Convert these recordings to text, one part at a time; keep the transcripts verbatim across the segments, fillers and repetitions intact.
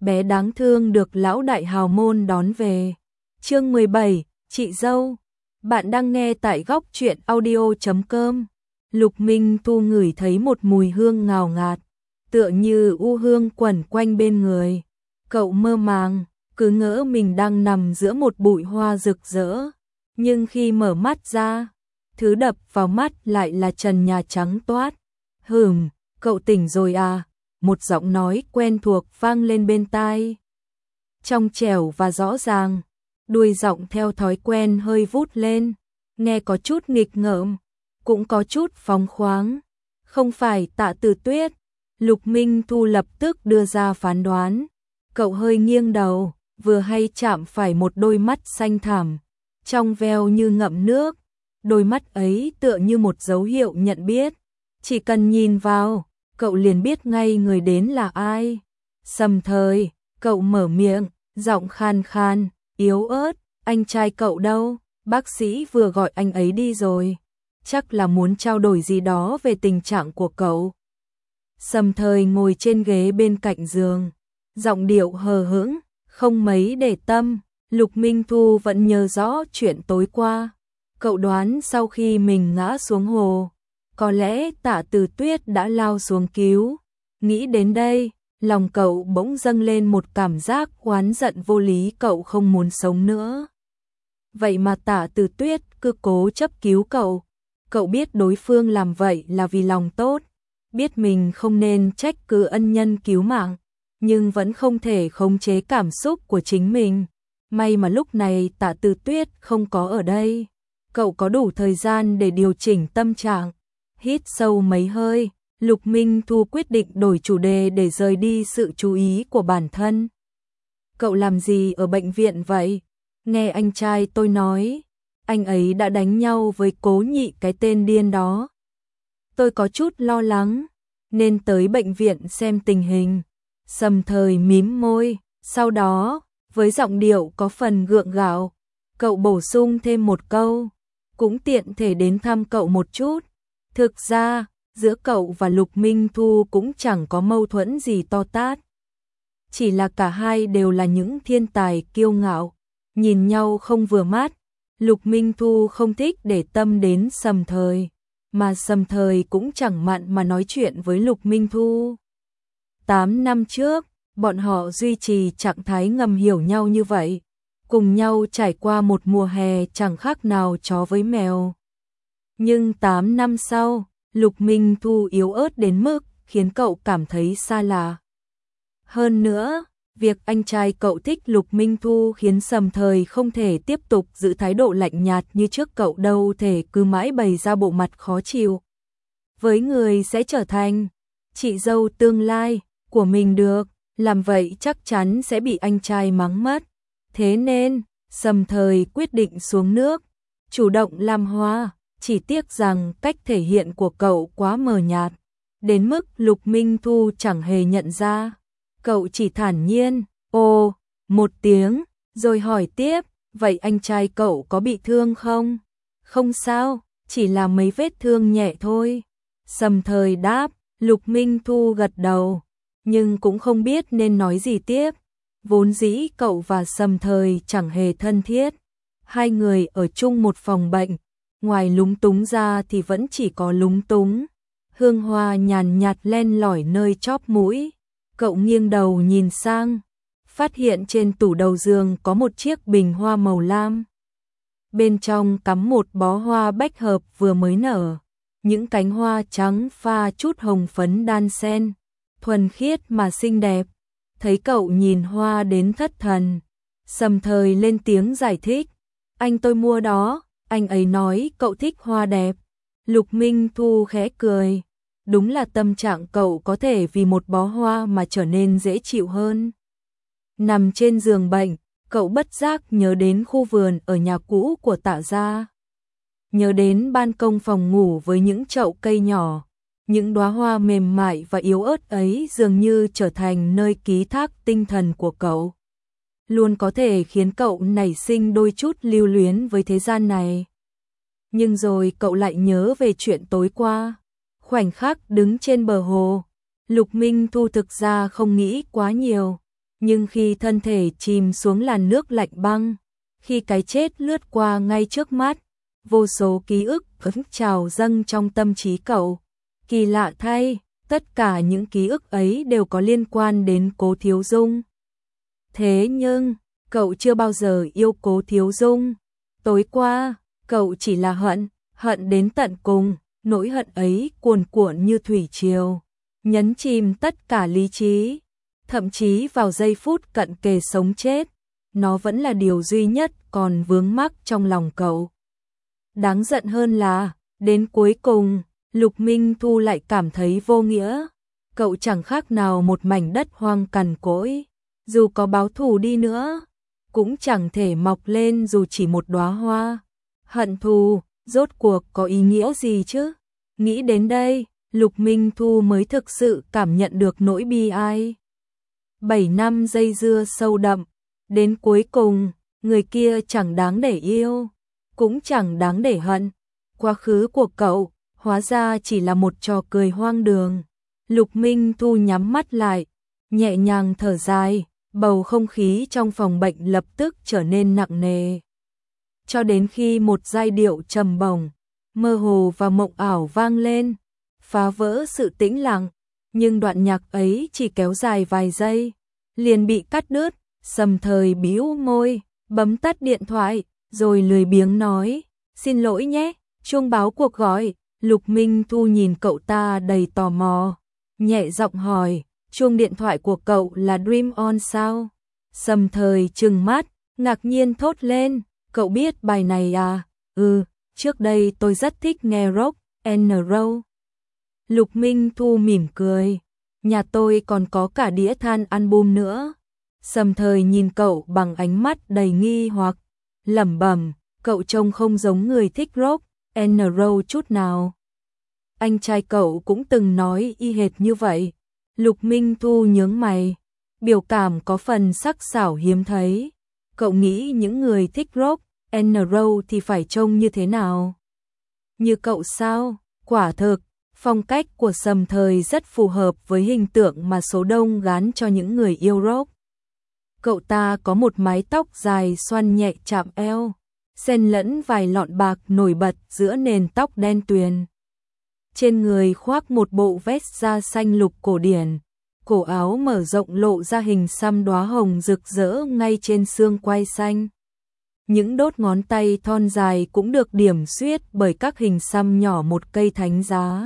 bé đáng thương được lão đại hào môn đón về. Chương mười bảy, chị dâu. Bạn đang nghe tại góc truyện audio chấm com. Lục Minh Thu ngửi thấy một mùi hương ngào ngạt, tựa như u hương quẩn quanh bên người. Cậu mơ màng, cứ ngỡ mình đang nằm giữa một bụi hoa rực rỡ, nhưng khi mở mắt ra, thứ đập vào mắt lại là trần nhà trắng toát. Hừm, cậu tỉnh rồi à? Một giọng nói quen thuộc vang lên bên tai. Trong trẻo và rõ ràng, đuôi giọng theo thói quen hơi vút lên, nghe có chút nghịch ngợm, cũng có chút phóng khoáng. Không phải Tạ Từ Tuyết. Lục Minh Thu lập tức đưa ra phán đoán. Cậu hơi nghiêng đầu, vừa hay chạm phải một đôi mắt xanh thẳm, trong veo như ngậm nước. Đôi mắt ấy tựa như một dấu hiệu nhận biết. Chỉ cần nhìn vào, cậu liền biết ngay người đến là ai. Sầm Thời, cậu mở miệng, giọng khan khan, yếu ớt. Anh trai cậu đâu? Bác sĩ vừa gọi anh ấy đi rồi. Chắc là muốn trao đổi gì đó về tình trạng của cậu. Sầm Thời ngồi trên ghế bên cạnh giường, giọng điệu hờ hững, không mấy để tâm. Lục Minh Thu vẫn nhớ rõ chuyện tối qua. Cậu đoán sau khi mình ngã xuống hồ, có lẽ Tạ Từ Tuyết đã lao xuống cứu. Nghĩ đến đây, lòng cậu bỗng dâng lên một cảm giác oán giận vô lý. Cậu không muốn sống nữa. Vậy mà Tạ Từ Tuyết cứ cố chấp cứu cậu. Cậu biết đối phương làm vậy là vì lòng tốt, biết mình không nên trách cứ ân nhân cứu mạng, nhưng vẫn không thể khống chế cảm xúc của chính mình. May mà lúc này Tạ Từ Tuyết không có ở đây. Cậu có đủ thời gian để điều chỉnh tâm trạng. Hít sâu mấy hơi, Lục Minh Thu quyết định đổi chủ đề để rời đi sự chú ý của bản thân. Cậu làm gì ở bệnh viện vậy? Nghe anh trai tôi nói, anh ấy đã đánh nhau với Cố Nhị, cái tên điên đó. Tôi có chút lo lắng, nên tới bệnh viện xem tình hình. Sầm Thời mím môi, sau đó, với giọng điệu có phần gượng gạo, cậu bổ sung thêm một câu, cũng tiện thể đến thăm cậu một chút. Thực ra, giữa cậu và Lục Minh Thu cũng chẳng có mâu thuẫn gì to tát. Chỉ là cả hai đều là những thiên tài kiêu ngạo, nhìn nhau không vừa mắt. Lục Minh Thu không thích để tâm đến Sầm Thời, mà Sầm Thời cũng chẳng mặn mà nói chuyện với Lục Minh Thu. Tám năm trước, bọn họ duy trì trạng thái ngầm hiểu nhau như vậy, cùng nhau trải qua một mùa hè chẳng khác nào chó với mèo. Nhưng tám năm sau, Lục Minh Thu yếu ớt đến mức khiến cậu cảm thấy xa lạ. Hơn nữa, việc anh trai cậu thích Lục Minh Thu khiến Sầm Thời không thể tiếp tục giữ thái độ lạnh nhạt như trước. Cậu đâu thể cứ mãi bày ra bộ mặt khó chịu với người sẽ trở thành chị dâu tương lai của mình được. Làm vậy chắc chắn sẽ bị anh trai mắng mất. Thế nên, Sầm Thời quyết định xuống nước, chủ động làm hoa. Chỉ tiếc rằng cách thể hiện của cậu quá mờ nhạt, đến mức Lục Minh Thu chẳng hề nhận ra. Cậu chỉ thản nhiên, ồ, một tiếng, rồi hỏi tiếp, vậy anh trai cậu có bị thương không? Không sao, chỉ là mấy vết thương nhẹ thôi. Sầm Thời đáp. Lục Minh Thu gật đầu, nhưng cũng không biết nên nói gì tiếp. Vốn dĩ cậu và Sầm Thời chẳng hề thân thiết. Hai người ở chung một phòng bệnh, ngoài lúng túng ra thì vẫn chỉ có lúng túng. Hương hoa nhàn nhạt len lỏi nơi chóp mũi. Cậu nghiêng đầu nhìn sang, phát hiện trên tủ đầu giường có một chiếc bình hoa màu lam. Bên trong cắm một bó hoa bách hợp vừa mới nở. Những cánh hoa trắng pha chút hồng phấn đan xen, thuần khiết mà xinh đẹp. Thấy cậu nhìn hoa đến thất thần, Sầm Thời lên tiếng giải thích. Anh tôi mua đó, anh ấy nói cậu thích hoa đẹp. Lục Minh Thu khẽ cười. Đúng là tâm trạng cậu có thể vì một bó hoa mà trở nên dễ chịu hơn. Nằm trên giường bệnh, cậu bất giác nhớ đến khu vườn ở nhà cũ của Tạ gia. Nhớ đến ban công phòng ngủ với những chậu cây nhỏ, những đóa hoa mềm mại và yếu ớt ấy dường như trở thành nơi ký thác tinh thần của cậu. Luôn có thể khiến cậu nảy sinh đôi chút lưu luyến với thế gian này. Nhưng rồi cậu lại nhớ về chuyện tối qua. Khoảnh khắc đứng trên bờ hồ, Lục Minh Thu thực ra không nghĩ quá nhiều, nhưng khi thân thể chìm xuống làn nước lạnh băng, khi cái chết lướt qua ngay trước mắt, vô số ký ức vẫn trào dâng trong tâm trí cậu. Kỳ lạ thay, tất cả những ký ức ấy đều có liên quan đến Cố Thiếu Dung. Thế nhưng, cậu chưa bao giờ yêu Cố Thiếu Dung. Tối qua, cậu chỉ là hận, hận đến tận cùng, nỗi hận ấy cuồn cuộn như thủy triều, nhấn chìm tất cả lý trí. Thậm chí vào giây phút cận kề sống chết, nó vẫn là điều duy nhất còn vướng mắc trong lòng cậu. Đáng giận hơn là, đến cuối cùng, Lục Minh Thu lại cảm thấy vô nghĩa. Cậu chẳng khác nào một mảnh đất hoang cằn cỗi, dù có báo thù đi nữa, cũng chẳng thể mọc lên dù chỉ một đóa hoa. Hận thù, rốt cuộc có ý nghĩa gì chứ? Nghĩ đến đây, Lục Minh Thu mới thực sự cảm nhận được nỗi bi ai. Bảy năm dây dưa sâu đậm, đến cuối cùng, người kia chẳng đáng để yêu, cũng chẳng đáng để hận. Quá khứ của cậu, hóa ra chỉ là một trò cười hoang đường. Lục Minh Thu nhắm mắt lại, nhẹ nhàng thở dài, bầu không khí trong phòng bệnh lập tức trở nên nặng nề. Cho đến khi một giai điệu trầm bổng, mơ hồ và mộng ảo vang lên, phá vỡ sự tĩnh lặng, nhưng đoạn nhạc ấy chỉ kéo dài vài giây, liền bị cắt đứt. Sầm Thời bĩu môi, bấm tắt điện thoại, rồi lười biếng nói, xin lỗi nhé, chuông báo cuộc gọi. Lục Minh Thu nhìn cậu ta đầy tò mò, nhẹ giọng hỏi, chuông điện thoại của cậu là Dream On sao? Sầm Thời trừng mắt, ngạc nhiên thốt lên, cậu biết bài này à? Ừ, trước đây tôi rất thích nghe rock and roll. Lục Minh Thu mỉm cười, nhà tôi còn có cả đĩa than album nữa. Sầm Thời nhìn cậu bằng ánh mắt đầy nghi hoặc, lẩm bẩm, cậu trông không giống người thích rock and roll chút nào. Anh trai cậu cũng từng nói y hệt như vậy. Lục Minh Thu nhướng mày, biểu cảm có phần sắc sảo hiếm thấy. Cậu nghĩ những người thích rock and roll thì phải trông như thế nào? Như cậu sao? Quả thực, phong cách của Sầm Thời rất phù hợp với hình tượng mà số đông gán cho những người yêu rock. Cậu ta có một mái tóc dài xoăn nhẹ chạm eo, xen lẫn vài lọn bạc nổi bật giữa nền tóc đen tuyền. Trên người khoác một bộ vest da xanh lục cổ điển, cổ áo mở rộng lộ ra hình xăm đóa hồng rực rỡ ngay trên xương quai xanh. Những đốt ngón tay thon dài cũng được điểm xuyết bởi các hình xăm nhỏ một cây thánh giá.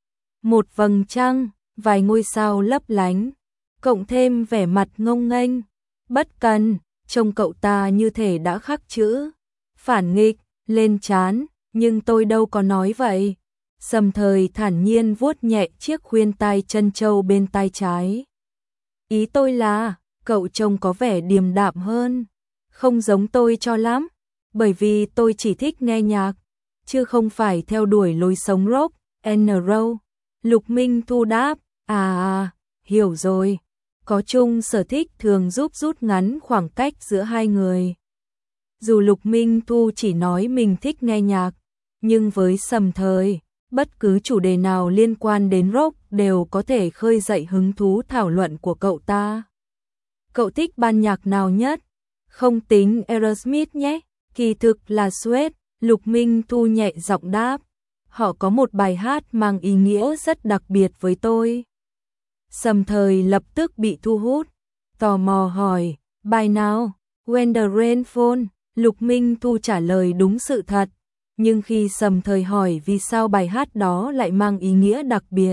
Một vầng trăng, vài ngôi sao lấp lánh, cộng thêm vẻ mặt ngông nghênh, bất cần, trông cậu ta như thể đã khắc chữ phản nghịch lên trán, nhưng tôi đâu có nói vậy. Sầm Thời thản nhiên vuốt nhẹ chiếc khuyên tai chân châu bên tai trái. Ý tôi là, cậu trông có vẻ điềm đạm hơn, không giống tôi cho lắm, bởi vì tôi chỉ thích nghe nhạc, chứ không phải theo đuổi lối sống rock and roll. Lục Minh Thu đáp, à à, hiểu rồi, có chung sở thích thường giúp rút ngắn khoảng cách giữa hai người. Dù Lục Minh Thu chỉ nói mình thích nghe nhạc, nhưng với Sầm Thời, bất cứ chủ đề nào liên quan đến rock đều có thể khơi dậy hứng thú thảo luận của cậu ta. Cậu thích ban nhạc nào nhất? Không tính Aerosmith nhé, kỳ thực là Suede. Lục Minh Thu nhẹ giọng đáp, họ có một bài hát mang ý nghĩa rất đặc biệt với tôi. Sầm Thời lập tức bị thu hút, tò mò hỏi, bài nào? When the Rain Falls. Lục Minh Thu trả lời đúng sự thật, nhưng khi Sầm Thời hỏi vì sao bài hát đó lại mang ý nghĩa đặc biệt,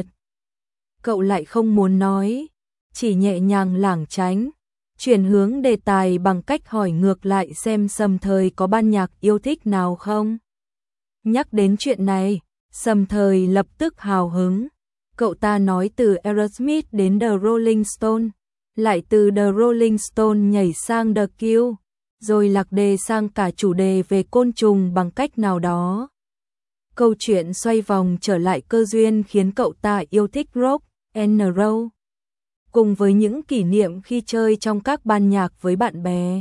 cậu lại không muốn nói, chỉ nhẹ nhàng lảng tránh, chuyển hướng đề tài bằng cách hỏi ngược lại xem Sầm Thời có ban nhạc yêu thích nào không. Nhắc đến chuyện này, Sầm Thời lập tức hào hứng, cậu ta nói từ Aerosmith đến The Rolling Stones, lại từ The Rolling Stones nhảy sang The Cure, rồi lạc đề sang cả chủ đề về côn trùng bằng cách nào đó. Câu chuyện xoay vòng trở lại cơ duyên khiến cậu ta yêu thích rock and roll, cùng với những kỷ niệm khi chơi trong các ban nhạc với bạn bè.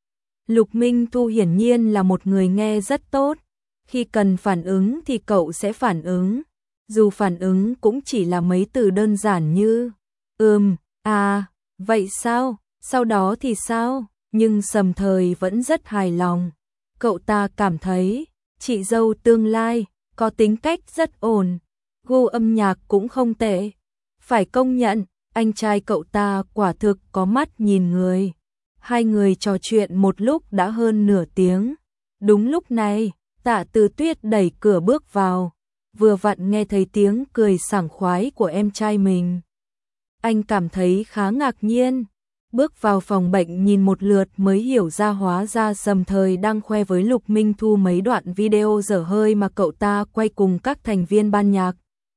Lục Minh Thu hiển nhiên là một người nghe rất tốt, khi cần phản ứng thì cậu sẽ phản ứng, dù phản ứng cũng chỉ là mấy từ đơn giản như ừm, à, vậy sao? Sau đó thì sao? Nhưng Sầm Thời vẫn rất hài lòng. Cậu ta cảm thấy, chị dâu tương lai, có tính cách rất ổn, gu âm nhạc cũng không tệ. Phải công nhận, anh trai cậu ta quả thực có mắt nhìn người. Hai người trò chuyện một lúc đã hơn nửa tiếng. Đúng lúc này, Tạ Từ Tuyết đẩy cửa bước vào, vừa vặn nghe thấy tiếng cười sảng khoái của em trai mình. Anh cảm thấy khá ngạc nhiên, bước vào phòng bệnh nhìn một lượt mới hiểu ra hóa ra Sầm Thời đang khoe với Lục Minh Thu mấy đoạn video dở hơi mà cậu ta quay cùng các thành viên ban nhạc.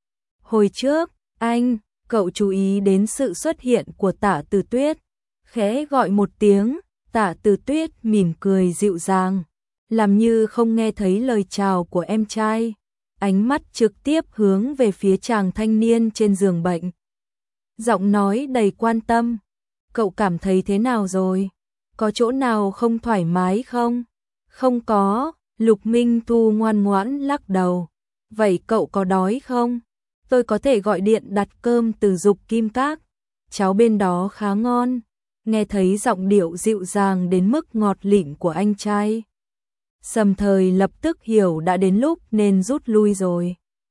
Hồi trước, anh, cậu chú ý đến sự xuất hiện của Tạ Từ Tuyết, khẽ gọi một tiếng. Tạ Từ Tuyết mỉm cười dịu dàng, làm như không nghe thấy lời chào của em trai, ánh mắt trực tiếp hướng về phía chàng thanh niên trên giường bệnh. Giọng nói đầy quan tâm, cậu cảm thấy thế nào rồi? Có chỗ nào không thoải mái không? Không có, Lục Minh Thu ngoan ngoãn lắc đầu. Vậy cậu có đói không? Tôi có thể gọi điện đặt cơm từ Dục Kim Các, cháo bên đó khá ngon. Nghe thấy giọng điệu dịu dàng đến mức ngọt lịm của anh trai, Sầm Thời lập tức hiểu đã đến lúc nên rút lui rồi.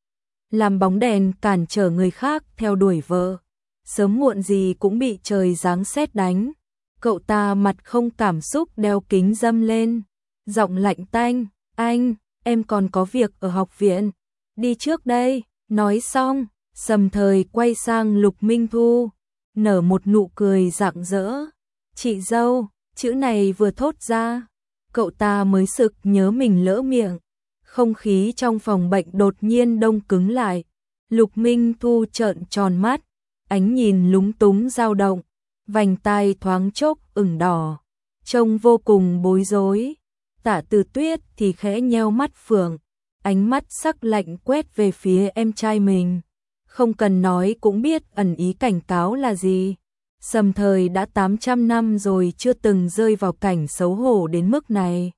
Làm bóng đèn cản trở người khác theo đuổi vợ, sớm muộn gì cũng bị trời giáng sét đánh. Cậu ta mặt không cảm xúc đeo kính râm lên, giọng lạnh tanh, anh, em còn có việc ở học viện, đi trước đây. Nói xong, Sầm Thời quay sang Lục Minh Thu, nở một nụ cười rạng rỡ. Chị dâu, chữ này vừa thốt ra, cậu ta mới sực nhớ mình lỡ miệng. Không khí trong phòng bệnh đột nhiên đông cứng lại. Lục Minh Thu trợn tròn mắt, ánh nhìn lúng túng dao động, vành tai thoáng chốc ửng đỏ, trông vô cùng bối rối. Tạ Từ Tuyết thì khẽ nheo mắt phượng, ánh mắt sắc lạnh quét về phía em trai mình. Không cần nói cũng biết ẩn ý cảnh cáo là gì. Sầm Thời đã tám trăm năm rồi chưa từng rơi vào cảnh xấu hổ đến mức này.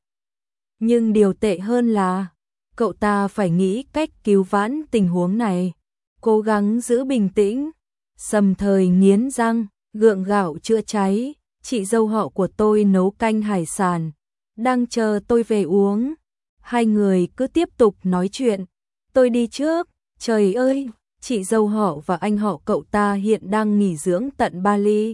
Nhưng điều tệ hơn là, cậu ta phải nghĩ cách cứu vãn tình huống này, cố gắng giữ bình tĩnh. Sầm Thời nghiến răng, gượng gạo chữa cháy, chị dâu họ của tôi nấu canh hải sản, đang chờ tôi về uống. Hai người cứ tiếp tục nói chuyện, tôi đi trước. Trời ơi, chị dâu họ và anh họ cậu ta hiện đang nghỉ dưỡng tận Bali.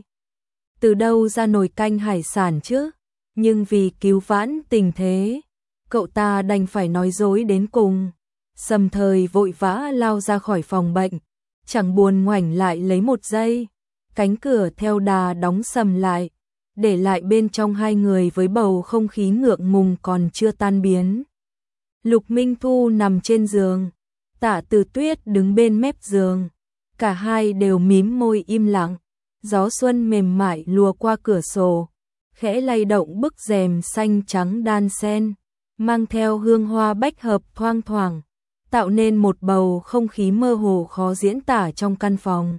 Từ đâu ra nồi canh hải sản chứ? Nhưng vì cứu vãn tình thế, cậu ta đành phải nói dối đến cùng. Sầm Thời vội vã lao ra khỏi phòng bệnh, chẳng buồn ngoảnh lại lấy một giây. Cánh cửa theo đà đóng sầm lại, để lại bên trong hai người với bầu không khí ngượng ngùng còn chưa tan biến. Lục Minh Thu nằm trên giường, Tạ Từ Tuyết đứng bên mép giường, cả hai đều mím môi im lặng. Gió xuân mềm mại lùa qua cửa sổ, khẽ lay động bức rèm xanh trắng đan xen, mang theo hương hoa bách hợp thoang thoảng, tạo nên một bầu không khí mơ hồ khó diễn tả trong căn phòng.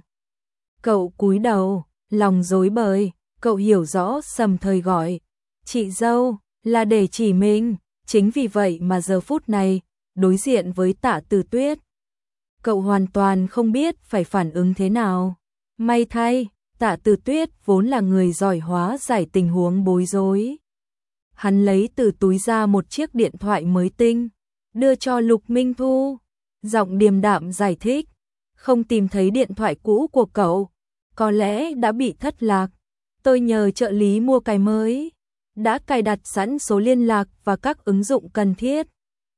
Cậu cúi đầu, lòng rối bời, cậu hiểu rõ Sầm Thời gọi chị dâu là để chỉ mình, chính vì vậy mà giờ phút này, đối diện với Tạ Từ Tuyết, cậu hoàn toàn không biết phải phản ứng thế nào. May thay, Tạ Từ Tuyết vốn là người giỏi hóa giải tình huống bối rối. Hắn lấy từ túi ra một chiếc điện thoại mới tinh, đưa cho Lục Minh Thu, giọng điềm đạm giải thích, không tìm thấy điện thoại cũ của cậu, có lẽ đã bị thất lạc. Tôi nhờ trợ lý mua cái mới, đã cài đặt sẵn số liên lạc và các ứng dụng cần thiết.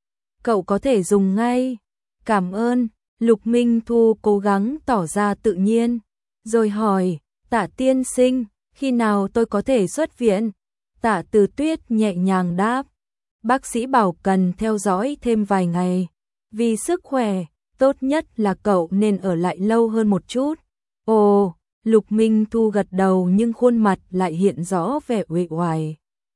Cậu có thể dùng ngay. Cảm ơn. Lục Minh Thu cố gắng tỏ ra tự nhiên, rồi hỏi, Tạ tiên sinh, khi nào tôi có thể xuất viện? Tạ Từ Tuyết nhẹ nhàng đáp, bác sĩ bảo cần theo dõi thêm vài ngày. Vì sức khỏe, tốt nhất là cậu nên ở lại lâu hơn một chút. Ồ, Lục Minh Thu gật đầu nhưng khuôn mặt lại hiện rõ vẻ uể oải.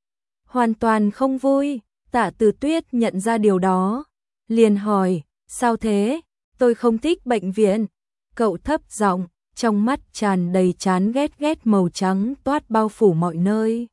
Hoàn toàn không vui. Tạ Từ Tuyết nhận ra điều đó, liền hỏi, sao thế? Tôi không thích bệnh viện. Cậu thấp giọng, trong mắt tràn đầy chán ghét ghét màu trắng toát bao phủ mọi nơi.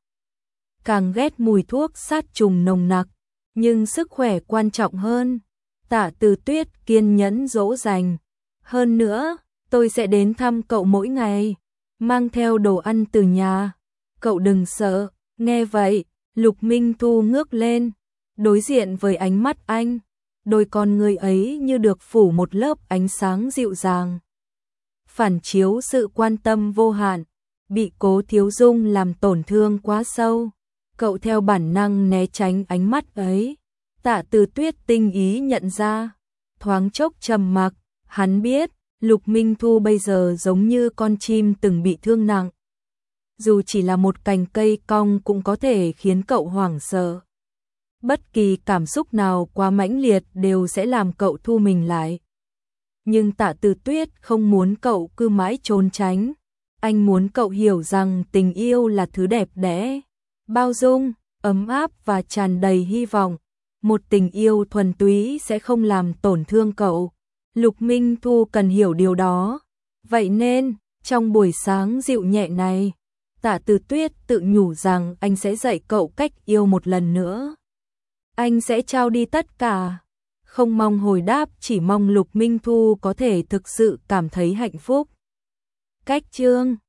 Càng ghét mùi thuốc sát trùng nồng nặc, nhưng sức khỏe quan trọng hơn. Tạ Từ Tuyết kiên nhẫn dỗ dành. Hơn nữa, tôi sẽ đến thăm cậu mỗi ngày, mang theo đồ ăn từ nhà. Cậu đừng sợ. Nghe vậy, Lục Minh Thu ngước lên, đối diện với ánh mắt anh, đôi con người ấy như được phủ một lớp ánh sáng dịu dàng, phản chiếu sự quan tâm vô hạn. Bị Cố Thiếu Dung làm tổn thương quá sâu, cậu theo bản năng né tránh ánh mắt ấy. Tạ Từ Tuyết tinh ý nhận ra, thoáng chốc trầm mặc, hắn biết, Lục Minh Thu bây giờ giống như con chim từng bị thương nặng. Dù chỉ là một cành cây cong cũng có thể khiến cậu hoảng sợ. Bất kỳ cảm xúc nào quá mãnh liệt đều sẽ làm cậu thu mình lại. Nhưng Tạ Từ Tuyết không muốn cậu cứ mãi trốn tránh. Anh muốn cậu hiểu rằng tình yêu là thứ đẹp đẽ, bao dung, ấm áp và tràn đầy hy vọng. Một tình yêu thuần túy sẽ không làm tổn thương cậu. Lục Minh Thu cần hiểu điều đó. Vậy nên, trong buổi sáng dịu nhẹ này, Tạ Từ Tuyết tự nhủ rằng anh sẽ dạy cậu cách yêu một lần nữa. Anh sẽ trao đi tất cả. Không mong hồi đáp, chỉ mong Lục Minh Thu có thể thực sự cảm thấy hạnh phúc. Cách chương